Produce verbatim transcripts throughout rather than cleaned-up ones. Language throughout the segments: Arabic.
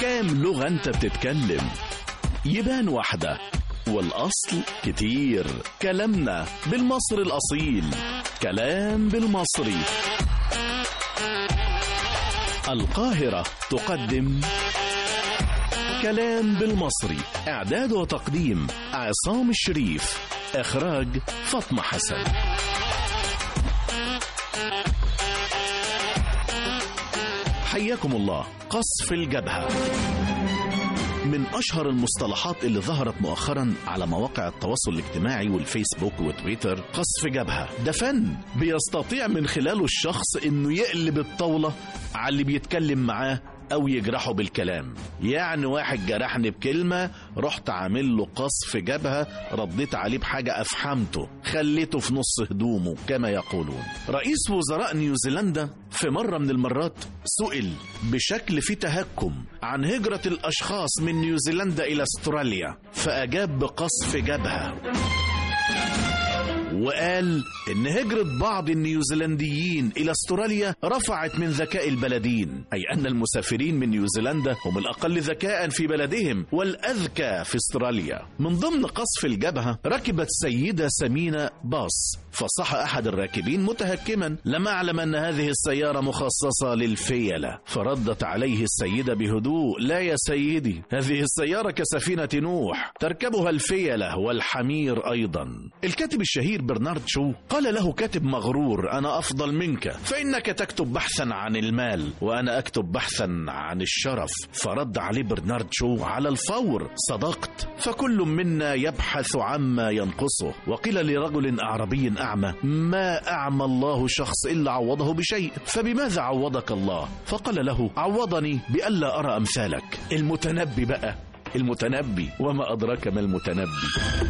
كام لغة انت بتتكلم؟ يبان واحدة والأصل كتير. كلامنا بالمصري الأصيل، كلام بالمصري. القاهرة تقدم كلام بالمصري. إعداد وتقديم عصام الشريف، إخراج فاطمة حسن. حياكم الله. قصف الجبهة من أشهر المصطلحات اللي ظهرت مؤخرا على مواقع التواصل الاجتماعي والفيسبوك وتويتر. قصف جبهة ده فن بيستطيع من خلاله الشخص إنه يقلب الطاولة على اللي بيتكلم معاه أو يجرحه بالكلام. يعني واحد جرحني بكلمة، رحت عامل له قصف جبهة، رديت عليه بحاجة أفحمته، خليته في نص هدومه كما يقولون. رئيس وزراء نيوزيلندا في مرة من المرات سئل بشكل في تهكم عن هجرة الأشخاص من نيوزيلندا إلى أستراليا، فأجاب بقصف جبهة وقال إن هجرة بعض النيوزيلنديين إلى أستراليا رفعت من ذكاء البلدين، أي أن المسافرين من نيوزيلندا هم الأقل ذكاء في بلدهم والأذكى في أستراليا. من ضمن قصف الجبهة ركبت سيدة سمينة باص، فصح أحد الراكبين متهكما: لم أعلم أن هذه السيارة مخصصة للفيلة. فردت عليه السيدة بهدوء: لا يا سيدي، هذه السيارة كسفينة نوح، تركبها الفيلة والحمير أيضا. الكاتب الشهير برنارد شو قال له كاتب مغرور: أنا أفضل منك، فإنك تكتب بحثا عن المال وأنا أكتب بحثا عن الشرف. فرد عليه برنارد شو على الفور: صدقت، فكل منا يبحث عما ينقصه. وقيل لرجل أعربي أعمى: ما أعمى الله شخص إلا عوضه بشيء، فبماذا عوضك الله؟ فقال له: عوضني بألا أرى أمثالك. المتنبي بقى، المتنبي، وما أدراك ما المتنبي.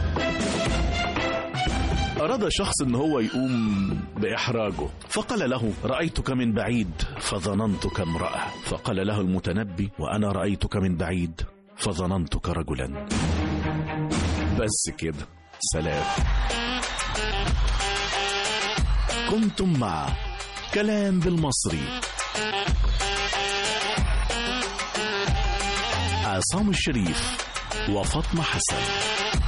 أراد شخص إن هو يقوم بإحراجه، فقال له: رأيتك من بعيد فظننتك امرأة. فقال له المتنبي: وأنا رأيتك من بعيد فظننتك رجلا. بس كده، سلام. كنتم مع كلام بالمصري، عصام الشريف وفاطمة حسن.